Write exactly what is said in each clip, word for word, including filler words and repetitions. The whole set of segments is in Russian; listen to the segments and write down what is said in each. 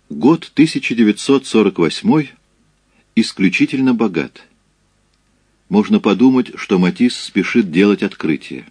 Год тысяча девятьсот сорок восьмой исключительно богат. Можно подумать, что Матисс спешит делать открытие.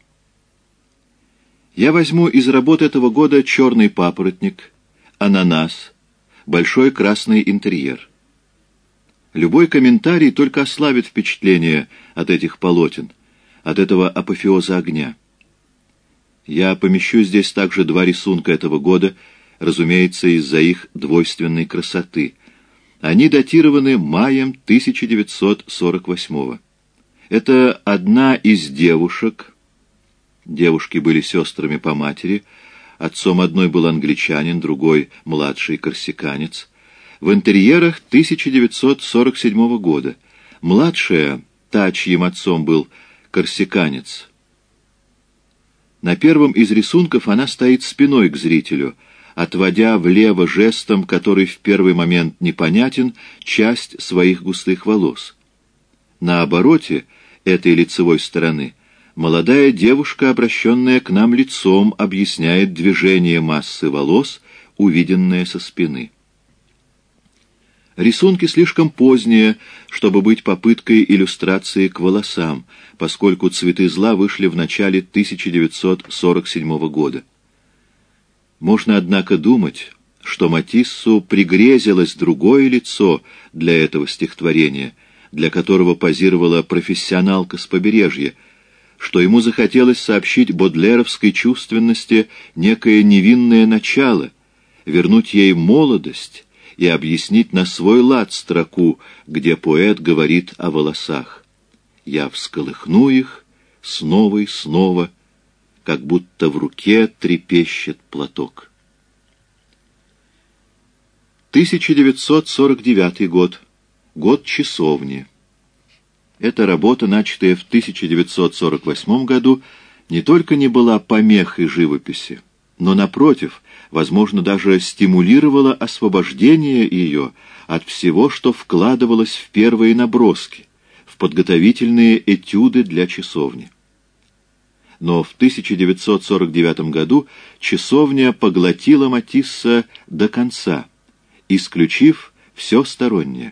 Я возьму из работ этого года «Черный папоротник», «Ананас», «Большой красный интерьер». Любой комментарий только ослабит впечатление от этих полотен, от этого апофеоза огня. Я помещу здесь также два рисунка этого года, разумеется, из-за их двойственной красоты. Они датированы маем тысяча девятьсот сорок восьмого. Это одна из девушек. Девушки были сестрами по матери. Отцом одной был англичанин, другой — младший корсиканец. В интерьерах тысяча девятьсот сорок седьмого года. Младшая, та, чьим отцом был корсиканец. На первом из рисунков она стоит спиной к зрителю, отводя влево жестом, который в первый момент непонятен, часть своих густых волос. На обороте этой лицевой стороны молодая девушка, обращенная к нам лицом, объясняет движение массы волос, увиденное со спины. Рисунки слишком поздние, чтобы быть попыткой иллюстрации к волосам, поскольку «Цветы зла» вышли в начале тысяча девятьсот сорок седьмого года. Можно, однако, думать, что Матиссу пригрезилось другое лицо для этого стихотворения, для которого позировала профессионалка с побережья, что ему захотелось сообщить бодлеровской чувственности некое невинное начало, вернуть ей молодость и объяснить на свой лад строку, где поэт говорит о волосах. «Я всколыхну их снова и снова, как будто в руке трепещет платок». тысяча девятьсот сорок девятый год. Год часовни. Эта работа, начатая в тысяча девятьсот сорок восьмом году, не только не была помехой живописи, но, напротив, возможно, даже стимулировала освобождение ее от всего, что вкладывалось в первые наброски, в подготовительные этюды для часовни. Но в тысяча девятьсот сорок девятом году часовня поглотила Матисса до конца, исключив все стороннее.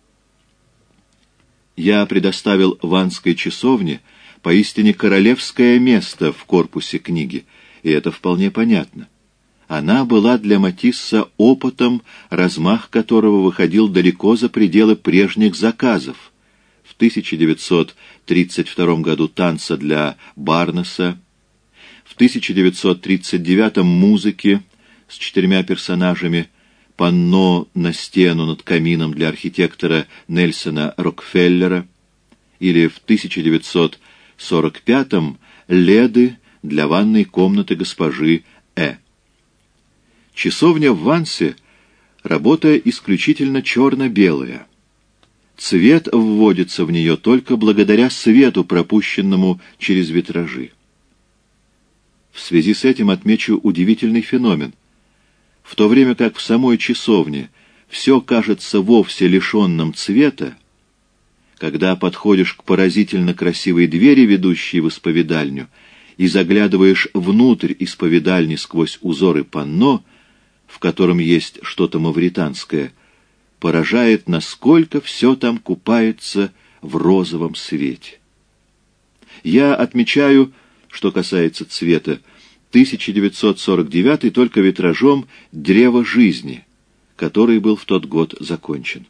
Я предоставил Ванской часовне поистине королевское место в корпусе книги, и это вполне понятно. Она была для Матисса опытом, размах которого выходил далеко за пределы прежних заказов. В тысяча девятьсот тридцать втором году танца для Барнеса, в тысяча девятьсот тридцать девятом музыки с четырьмя персонажами, панно на стену над камином для архитектора Нельсона Рокфеллера, или в тысяча девятьсот сорок пятом леды для ванной комнаты госпожи Э. Часовня в Вансе — работа исключительно черно-белая. Цвет вводится в нее только благодаря свету, пропущенному через витражи. В связи с этим отмечу удивительный феномен. В то время как в самой часовне все кажется вовсе лишенным цвета, когда подходишь к поразительно красивой двери, ведущей в исповедальню, и заглядываешь внутрь исповедальни сквозь узоры панно, в котором есть что-то мавританское, поражает, насколько все там купается в розовом свете. Я отмечаю, что касается цвета, тысяча девятьсот сорок девятый только витражом «Древо жизни», который был в тот год закончен.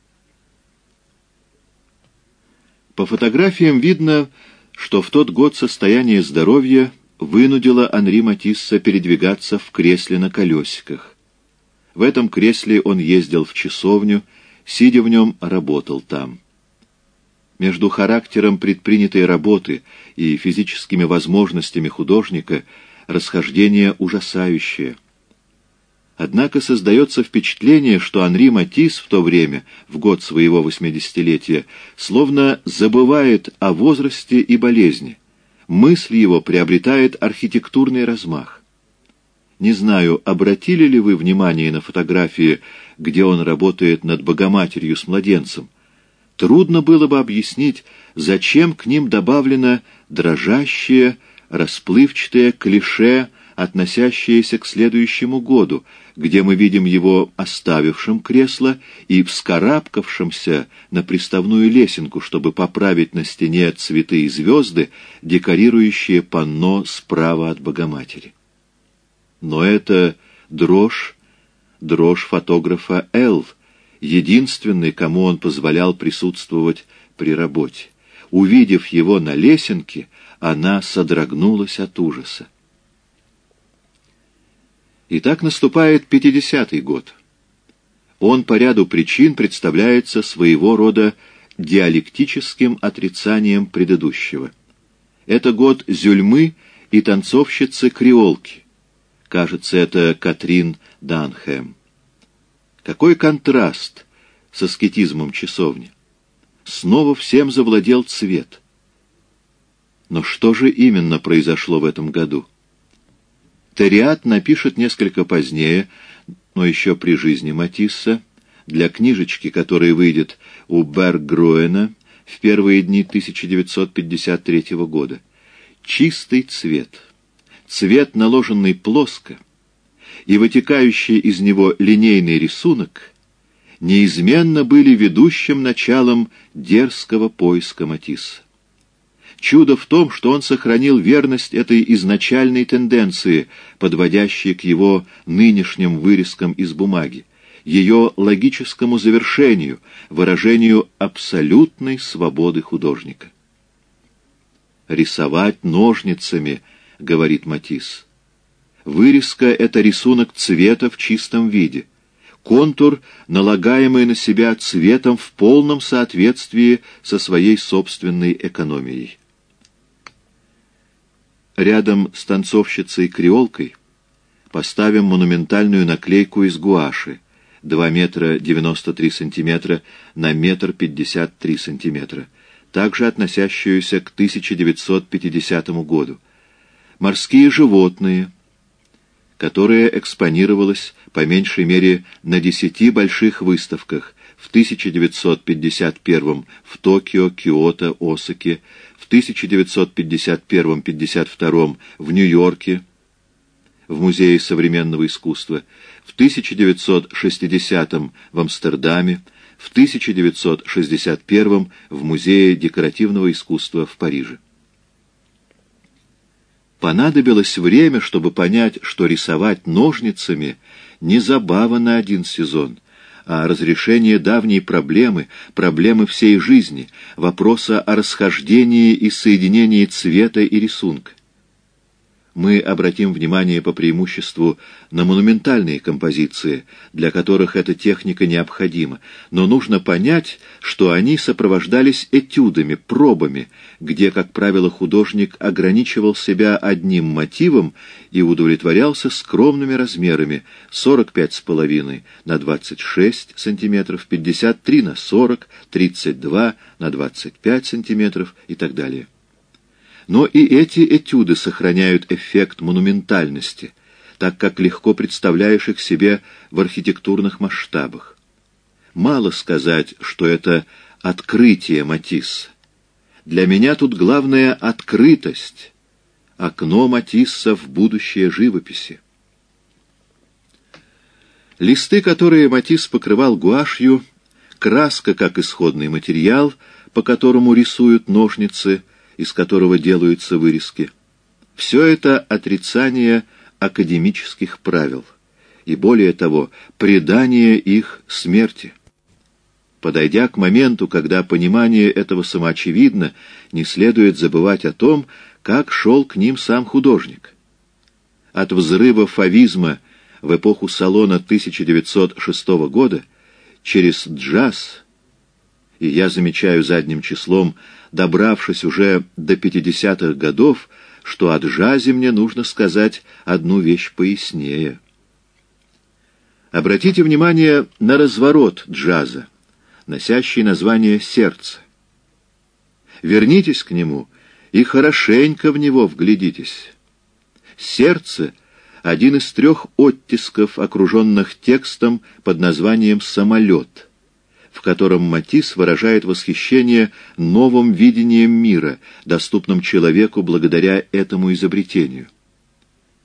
По фотографиям видно, что в тот год состояние здоровья вынудило Анри Матисса передвигаться в кресле на колесиках. В этом кресле он ездил в часовню, сидя в нем, работал там. Между характером предпринятой работы и физическими возможностями художника расхождение ужасающее. Однако создается впечатление, что Анри Матисс в то время, в год своего восьмидесятилетия, словно забывает о возрасте и болезни. Мысль его приобретает архитектурный размах. Не знаю, обратили ли вы внимание на фотографии, где он работает над Богоматерью с младенцем. Трудно было бы объяснить, зачем к ним добавлено дрожащее, расплывчатое клише относящиеся к следующему году, где мы видим его оставившим кресло и вскарабкавшимся на приставную лесенку, чтобы поправить на стене цветы и звезды, декорирующие панно справа от Богоматери. Но это дрожь, дрожь фотографа Л., единственный, кому он позволял присутствовать при работе. Увидев его на лесенке, она содрогнулась от ужаса. Итак, наступает пятидесятый год. Он по ряду причин представляется своего рода диалектическим отрицанием предыдущего. Это год Зюльмы и танцовщицы-креолки. Кажется, это Катрин Данхэм. Какой контраст с аскетизмом часовни! Снова всем завладел цвет. Но что же именно произошло в этом году? Териат напишет несколько позднее, но еще при жизни Матисса, для книжечки, которая выйдет у Берггруэна в первые дни тысяча девятьсот пятьдесят третьего года. Чистый цвет, цвет, наложенный плоско, и вытекающий из него линейный рисунок неизменно были ведущим началом дерзкого поиска Матисса. Чудо в том, что он сохранил верность этой изначальной тенденции, подводящей к его нынешним вырезкам из бумаги, ее логическому завершению, выражению абсолютной свободы художника. «Рисовать ножницами», — говорит Матисс. Вырезка — это рисунок цвета в чистом виде, контур, налагаемый на себя цветом в полном соответствии со своей собственной экономией. Рядом с танцовщицей-креолкой поставим монументальную наклейку из гуаши два метра девяносто три сантиметра на метр пятьдесят три сантиметра, также относящуюся к тысяча девятьсот пятидесятому году. Морские животные, которая экспонировалась по меньшей мере на десяти больших выставках в тысяча девятьсот пятьдесят первом в Токио, Киото, Осаке, в тысяча девятьсот пятьдесят первом — пятьдесят втором в Нью-Йорке, в Музее современного искусства, в тысяча девятьсот шестидесятом в Амстердаме, в тысяча девятьсот шестьдесят первом в Музее декоративного искусства в Париже. Понадобилось время, чтобы понять, что рисовать ножницами не забава на один сезон, а разрешение давней проблемы, проблемы всей жизни, вопроса о расхождении и соединении цвета и рисунка. Мы обратим внимание по преимуществу на монументальные композиции, для которых эта техника необходима, но нужно понять, что они сопровождались этюдами, пробами, где, как правило, художник ограничивал себя одним мотивом и удовлетворялся скромными размерами сорок пять с половиной на двадцать шесть сантиметров, пятьдесят три на сорок, тридцать два на двадцать пять сантиметров и так далее. Но и эти этюды сохраняют эффект монументальности, так как легко представляешь их себе в архитектурных масштабах. Мало сказать, что это открытие Матисса. Для меня тут главное открытость, окно Матисса в будущее живописи. Листы, которые Матисс покрывал гуашью, краска как исходный материал, по которому рисуют ножницы, из которого делаются вырезки. Все это отрицание академических правил, и более того, предание их смерти. Подойдя к моменту, когда понимание этого самоочевидно, не следует забывать о том, как шел к ним сам художник. От взрыва фавизма в эпоху Салона тысяча девятьсот шестого года через джаз, и я замечаю задним числом, добравшись уже до пятидесятых годов, что о джазе мне нужно сказать одну вещь пояснее. Обратите внимание на разворот джаза, носящий название «Сердце». Вернитесь к нему и хорошенько в него вглядитесь. Сердце — один из трех оттисков, окруженных текстом под названием «Самолет», в котором Матисс выражает восхищение новым видением мира, доступным человеку благодаря этому изобретению.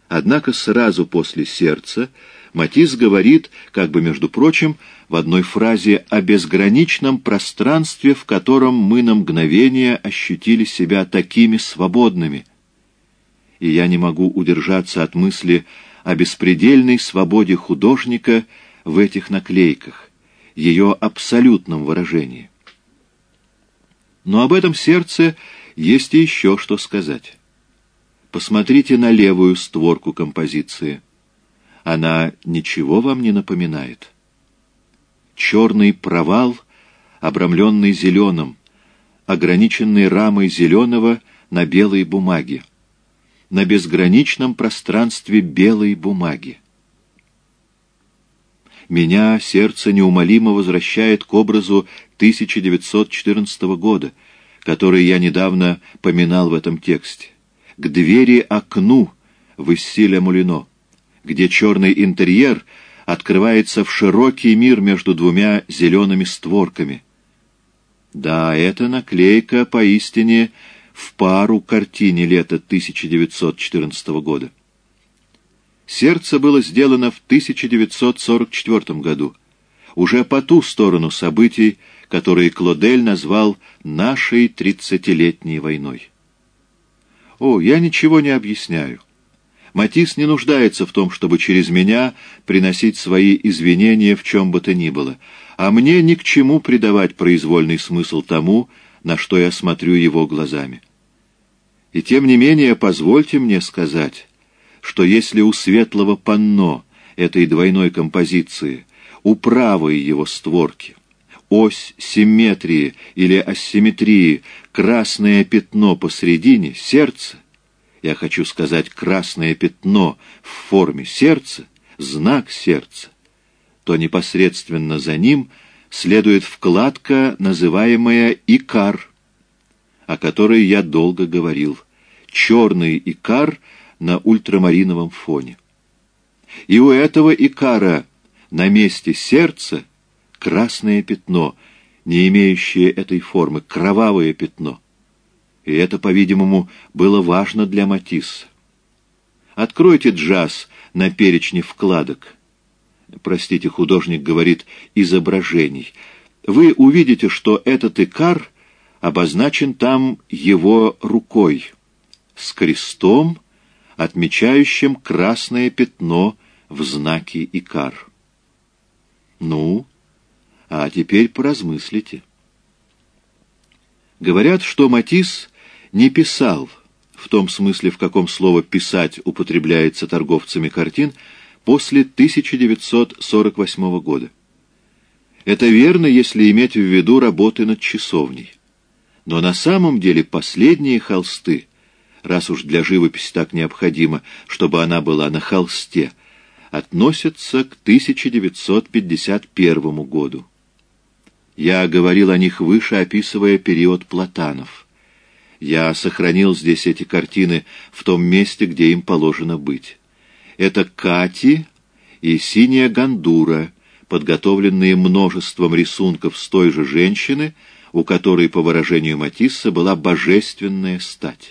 Однако сразу после сердца Матисс говорит, как бы между прочим, в одной фразе о безграничном пространстве, в котором мы на мгновение ощутили себя такими свободными. И я не могу удержаться от мысли о беспредельной свободе художника в этих наклейках, ее абсолютном выражении. Но об этом сердце есть и еще что сказать. Посмотрите на левую створку композиции. Она ничего вам не напоминает. Черный провал, обрамленный зеленым, ограниченный рамой зеленого на белой бумаге, на безграничном пространстве белой бумаги. Меня сердце неумолимо возвращает к образу тысяча девятьсот четырнадцатого года, который я недавно поминал в этом тексте, к двери-окну в Issy-les Moulineaux, где черный интерьер открывается в широкий мир между двумя зелеными створками. Да, эта наклейка поистине в пару картине лета тысяча девятьсот четырнадцатого года. «Сердце» было сделано в тысяча девятьсот сорок четвёртом году, уже по ту сторону событий, которые Клодель назвал «нашей тридцатилетней войной». О, я ничего не объясняю. Матисс не нуждается в том, чтобы через меня приносить свои извинения в чем бы то ни было, а мне ни к чему придавать произвольный смысл тому, на что я смотрю его глазами. И тем не менее, позвольте мне сказать, что если у светлого панно этой двойной композиции, у правой его створки, ось симметрии или асимметрии, красное пятно посредине, сердце, я хочу сказать красное пятно в форме сердца, знак сердца, то непосредственно за ним следует вкладка, называемая икар, о которой я долго говорил, черный икар на ультрамариновом фоне. И у этого икара на месте сердца красное пятно, не имеющее этой формы, кровавое пятно. И это, по-видимому, было важно для Матисса. Откройте джаз на перечне вкладок. Простите, художник говорит изображений. Вы увидите, что этот икар обозначен там его рукой, с крестом, отмечающим красное пятно в знаке икар. Ну, а теперь поразмыслите. Говорят, что Матисс не писал, в том смысле, в каком слово «писать» употребляется торговцами картин, после тысяча девятьсот сорок восьмого года. Это верно, если иметь в виду работы над часовней. Но на самом деле последние холсты, раз уж для живописи так необходимо, чтобы она была на холсте, относятся к тысяча девятьсот пятьдесят первому году. Я говорил о них выше, описывая период Платанов. Я сохранил здесь эти картины в том месте, где им положено быть. Это Кати и синяя гандура, подготовленные множеством рисунков с той же женщины, у которой, по выражению Матисса, была божественная стать.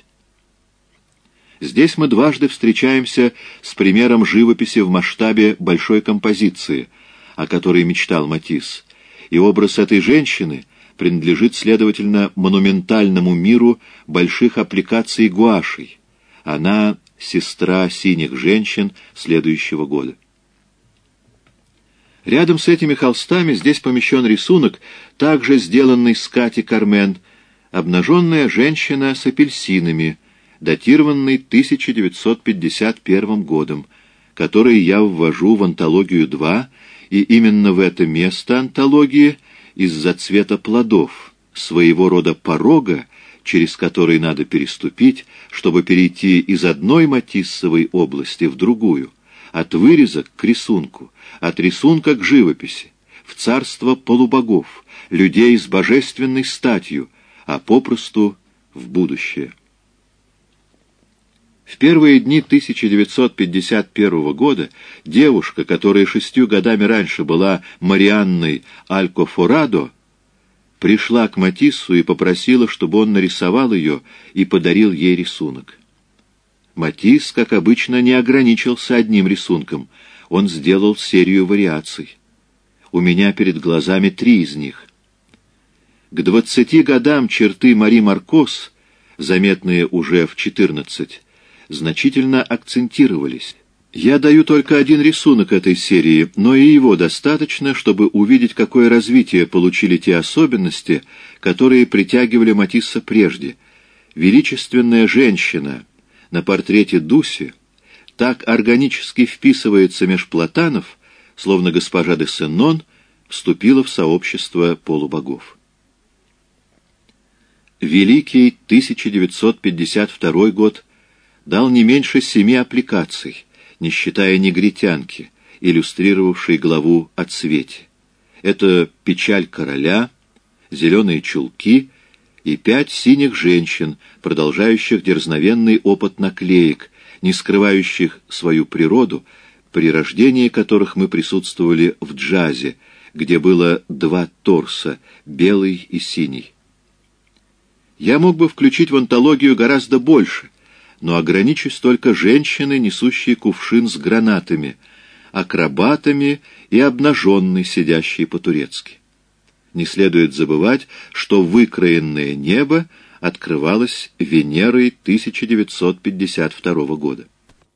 Здесь мы дважды встречаемся с примером живописи в масштабе большой композиции, о которой мечтал Матисс, и образ этой женщины принадлежит, следовательно, монументальному миру больших аппликаций гуашей. Она — сестра синих женщин следующего года. Рядом с этими холстами здесь помещен рисунок, также сделанный с Кати Кармен, обнаженная женщина с апельсинами, датированный тысяча девятьсот пятьдесят первым годом, который я ввожу в антологию два, и именно в это место антологии из-за цвета плодов, своего рода порога, через который надо переступить, чтобы перейти из одной матиссовой области в другую, от вырезок к рисунку, от рисунка к живописи, в царство полубогов, людей с божественной статью, а попросту в будущее. В первые дни тысяча девятьсот пятьдесят первого года девушка, которая шестью годами раньше была Марианной Алькофорадо, пришла к Матиссу и попросила, чтобы он нарисовал ее и подарил ей рисунок. Матисс, как обычно, не ограничился одним рисунком. Он сделал серию вариаций. У меня перед глазами три из них. К двадцати годам черты Мари Маркос, заметные уже в четырнадцать, значительно акцентировались. Я даю только один рисунок этой серии, но и его достаточно, чтобы увидеть, какое развитие получили те особенности, которые притягивали Матисса прежде. Величественная женщина на портрете Дуси так органически вписывается меж платанов, словно госпожа де Сеннон вступила в сообщество полубогов. Великий тысяча девятьсот пятьдесят второй год дал не меньше семи аппликаций, не считая негритянки, иллюстрировавшей главу о цвете. Это «Печаль короля», «Зеленые чулки» и пять синих женщин, продолжающих дерзновенный опыт наклеек, не скрывающих свою природу, при рождении которых мы присутствовали в джазе, где было два торса, белый и синий. Я мог бы включить в антологию гораздо больше, но ограничусь только женщиной, несущей кувшин с гранатами, акробатами и обнаженной, сидящей по-турецки. Не следует забывать, что выкроенное небо открывалось Венерой тысяча девятьсот пятьдесят второго года.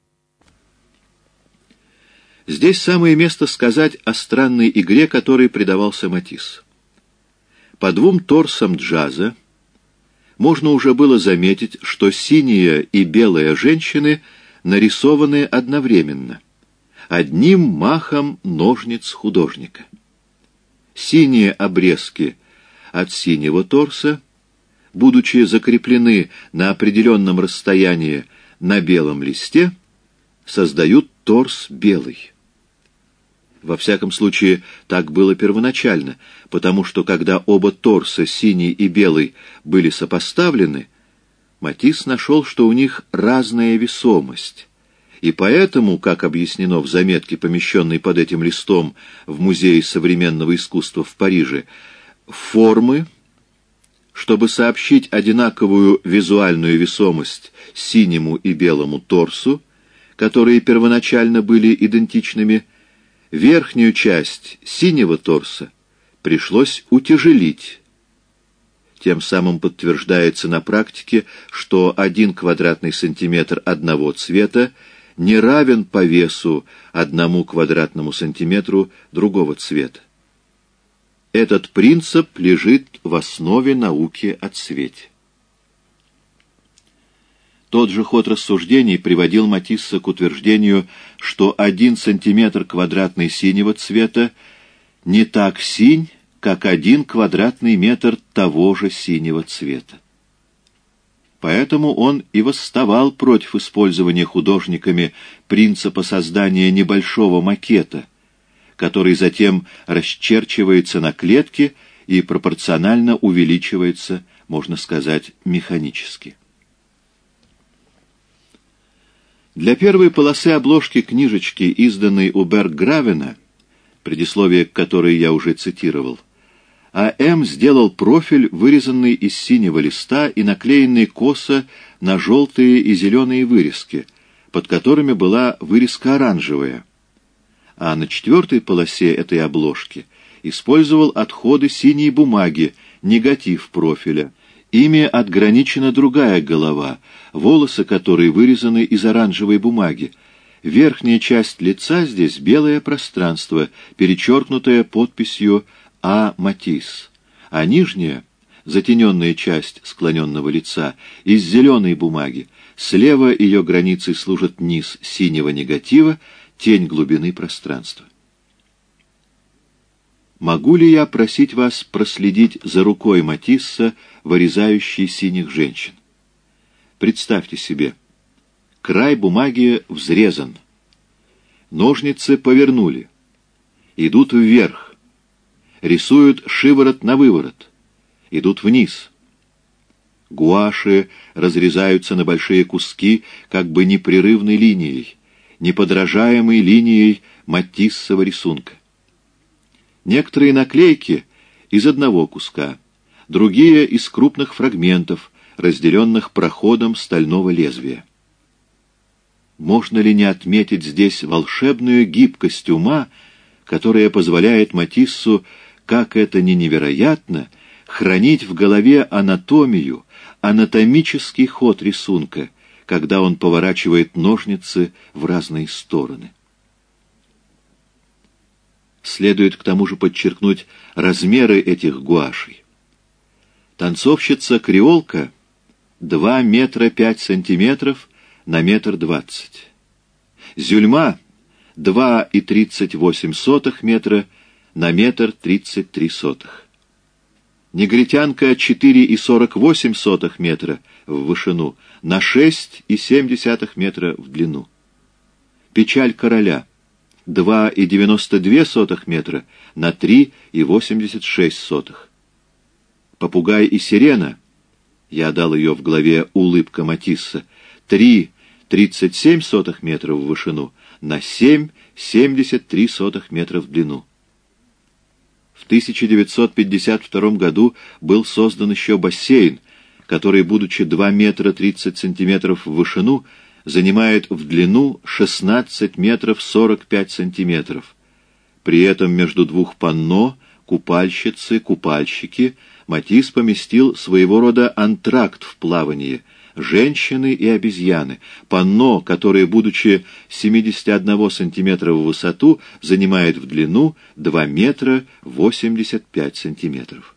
Здесь самое место сказать о странной игре, которой предавался Матисс. По двум торсам джаза можно уже было заметить, что синяя и белая женщины нарисованы одновременно, одним махом ножниц художника. Синие обрезки от синего торса, будучи закреплены на определенном расстоянии на белом листе, создают торс белый. Во всяком случае, так было первоначально, потому что, когда оба торса, синий и белый, были сопоставлены, Матисс нашел, что у них разная весомость, и поэтому, как объяснено в заметке, помещенной под этим листом в Музее современного искусства в Париже, формы, чтобы сообщить одинаковую визуальную весомость синему и белому торсу, которые первоначально были идентичными, верхнюю часть синего торса пришлось утяжелить. Тем самым подтверждается на практике, что один квадратный сантиметр одного цвета не равен по весу одному квадратному сантиметру другого цвета. Этот принцип лежит в основе науки о цвете. Тот же ход рассуждений приводил Матисса к утверждению, что один сантиметр квадратный синего цвета не так синь, как один квадратный метр того же синего цвета. Поэтому он и восставал против использования художниками принципа создания небольшого макета, который затем расчерчивается на клетке и пропорционально увеличивается, можно сказать, механически. Для первой полосы обложки книжечки, изданной у Берггравена, предисловие к которой я уже цитировал, А М сделал профиль, вырезанный из синего листа и наклеенный косо на желтые и зеленые вырезки, под которыми была вырезка оранжевая. А на четвертой полосе этой обложки использовал отходы синей бумаги, негатив профиля. Ими отграничена другая голова, волосы которой вырезаны из оранжевой бумаги. Верхняя часть лица здесь белое пространство, перечеркнутое подписью «А. Матисс», а нижняя, затененная часть склоненного лица, из зеленой бумаги. Слева ее границей служит низ синего негатива, тень глубины пространства. Могу ли я просить вас проследить за рукой Матисса, вырезающей синих женщин? Представьте себе, край бумаги взрезан, ножницы повернули, идут вверх, рисуют шиворот на выворот, идут вниз. Гуаши разрезаются на большие куски как бы непрерывной линией, неподражаемой линией Матиссова рисунка. Некоторые наклейки из одного куска, другие из крупных фрагментов, разделенных проходом стального лезвия. можно ли не отметить здесь волшебную гибкость ума, которая позволяет Матиссу, как это ни невероятно, хранить в голове анатомию, анатомический ход рисунка, когда он поворачивает ножницы в разные стороны. Следует к тому же подчеркнуть размеры этих гуашей. Танцовщица-креолка — два метра пять сантиметров на метр двадцать. Зюльма — два и тридцать восемь сотых метра на метр тридцать три сотых. Негритянка — четыре и сорок восемь сотых метра в вышину на шесть и семь десятых метра в длину. Печаль короля — два и девяносто две сотых метра на три и восемьдесят шесть сотых. Попугай и сирена — я дал ее в главе «Улыбка Матисса» — три и тридцать семь сотых метра в вышину на семь и семьдесят три сотых метра в длину. В тысяча девятьсот пятьдесят втором году был создан еще бассейн, который, будучи два метра тридцать сантиметров в вышину, занимает в длину шестнадцать метров сорок пять сантиметров. При этом между двух панно, купальщицы, купальщики, Матисс поместил своего рода антракт в плавании — женщины и обезьяны. Панно, которое, будучи семьдесят один сантиметра в высоту, занимает в длину два метра восемьдесят пять сантиметров.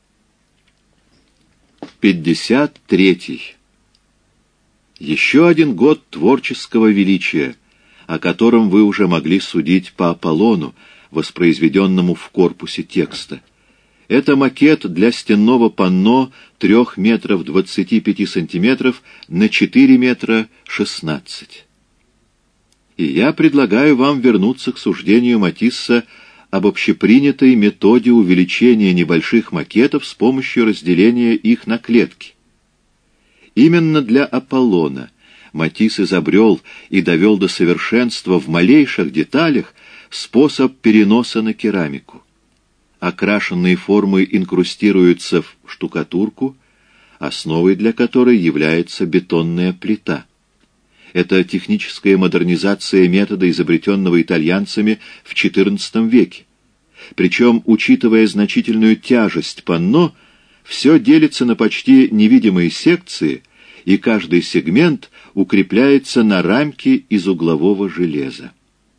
пятьдесят третий. Еще один год творческого величия, о котором вы уже могли судить по Аполлону, воспроизведенному в корпусе текста. Это макет для стенного панно трех метров двадцати пяти сантиметров на четыре метра шестнадцать. И я предлагаю вам вернуться к суждению Матисса об общепринятой методе увеличения небольших макетов с помощью разделения их на клетки. Именно для Аполлона Матисс изобрел и довел до совершенства в малейших деталях способ переноса на керамику. Окрашенные формы инкрустируются в штукатурку, основой для которой является бетонная плита. Это техническая модернизация метода, изобретенного итальянцами в четырнадцатом веке. Причем, учитывая значительную тяжесть панно, все делится на почти невидимые секции, и каждый сегмент укрепляется на рамке из углового железа.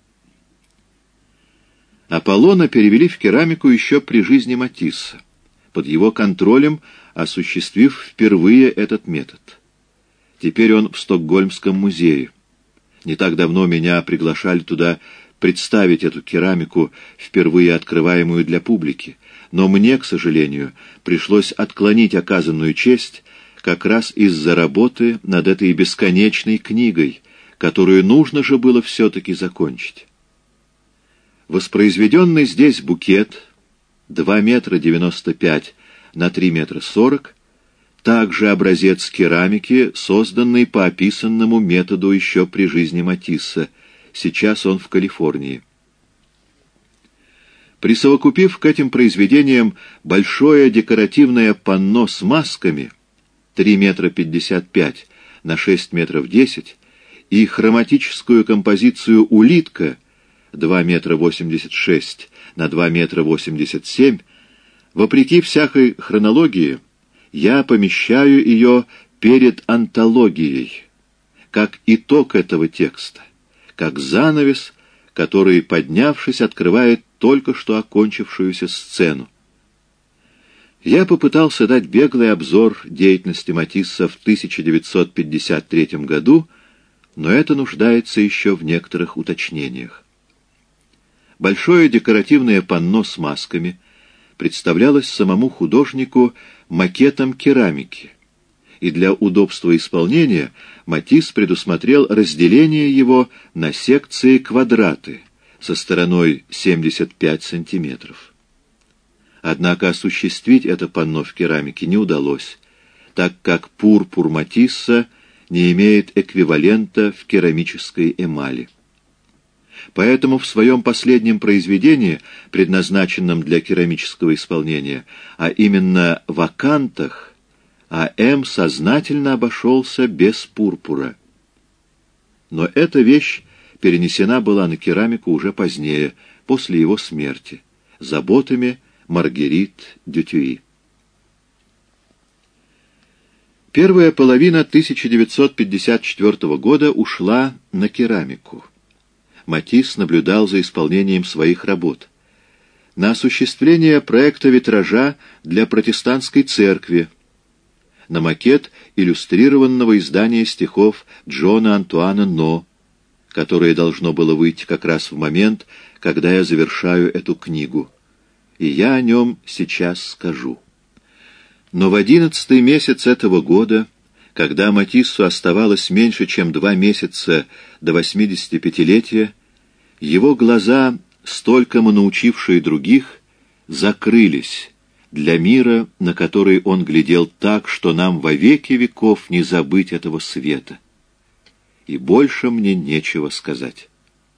Аполлона перевели в керамику еще при жизни Матисса, под его контролем осуществив впервые этот метод. Теперь он в Стокгольмском музее. Не так давно меня приглашали туда представить эту керамику, впервые открываемую для публики, но мне, к сожалению, пришлось отклонить оказанную честь как раз из-за работы над этой бесконечной книгой, которую нужно же было все-таки закончить. Воспроизведенный здесь букет два метра девяносто пять на три метра сорок, также образец керамики, созданный по описанному методу еще при жизни Матисса. Сейчас он в Калифорнии. Присовокупив к этим произведениям большое декоративное панно с масками три метра пятьдесят пять на шесть метров десять и хроматическую композицию «Улитка» два метра восемьдесят шесть на два метра восемьдесят семь, вопреки всякой хронологии, я помещаю ее перед антологией, как итог этого текста, как занавес, который, поднявшись, открывает только что окончившуюся сцену. Я попытался дать беглый обзор деятельности Матисса в тысяча девятьсот пятьдесят третьем году, но это нуждается еще в некоторых уточнениях. Большое декоративное панно с масками представлялось самому художнику макетом керамики, и для удобства исполнения Матисс предусмотрел разделение его на секции-квадраты со стороной семьдесят пять сантиметров. Однако осуществить это панно в керамике не удалось, так как пурпур Матисса не имеет эквивалента в керамической эмали. Поэтому в своем последнем произведении, предназначенном для керамического исполнения, а именно в акантах, А.М. сознательно обошелся без пурпура. Но эта вещь перенесена была на керамику уже позднее, после его смерти, заботами Маргерит Дютюи. Первая половина тысяча девятьсот пятьдесят четвёртого года ушла на керамику. Матисс наблюдал за исполнением своих работ. На осуществление проекта витража для протестантской церкви, на макет иллюстрированного издания стихов Джона Антуана Но, которое должно было выйти как раз в момент, когда я завершаю эту книгу. И я о нем сейчас скажу. Но в одиннадцатый месяц этого года, когда Матиссу оставалось меньше, чем два месяца до восьмидесятипятилетия, его глаза, столькому научившие других, закрылись для мира, на который он глядел так, что нам во веки веков не забыть этого света. И больше мне нечего сказать.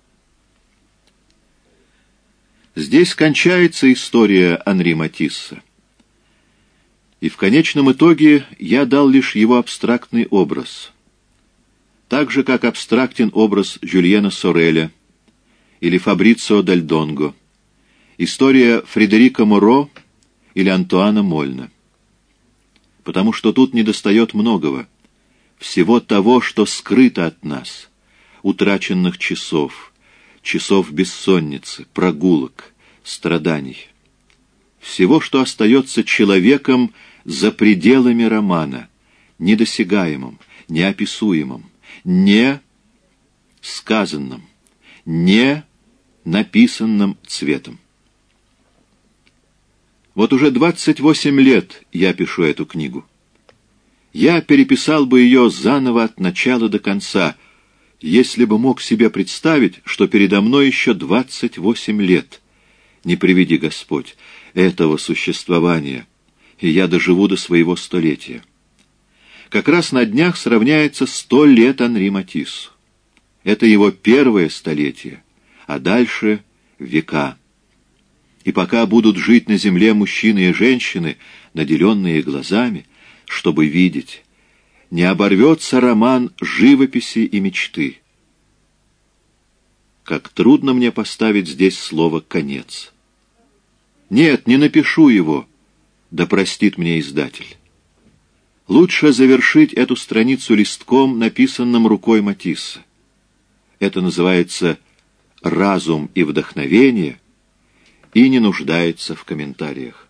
Здесь кончается история Анри Матисса. И в конечном итоге я дал лишь его абстрактный образ. Так же, как абстрактен образ Жюльена Сореля или Фабрицио Дель Донго, история Фредерика Моро или Антуана Мольна. Потому что тут недостает многого, всего того, что скрыто от нас, утраченных часов, часов бессонницы, прогулок, страданий. Всего, что остается человеком за пределами романа, недосягаемым, неописуемым, не сказанным, не написанным цветом. Вот уже двадцать восемь лет я пишу эту книгу. Я переписал бы ее заново от начала до конца, если бы мог себе представить, что передо мной еще двадцать восемь лет. Не приведи Господь этого существования, и я доживу до своего столетия. Как раз на днях сравняется сто лет Анри Матиссу. Это его первое столетие, а дальше — века. И пока будут жить на земле мужчины и женщины, наделенные глазами, чтобы видеть, не оборвется роман живописи и мечты. Как трудно мне поставить здесь слово «конец». Нет, не напишу его, да простит мне издатель. Лучше завершить эту страницу листком, написанным рукой Матисса. Это называется «разум и вдохновение» и не нуждается в комментариях.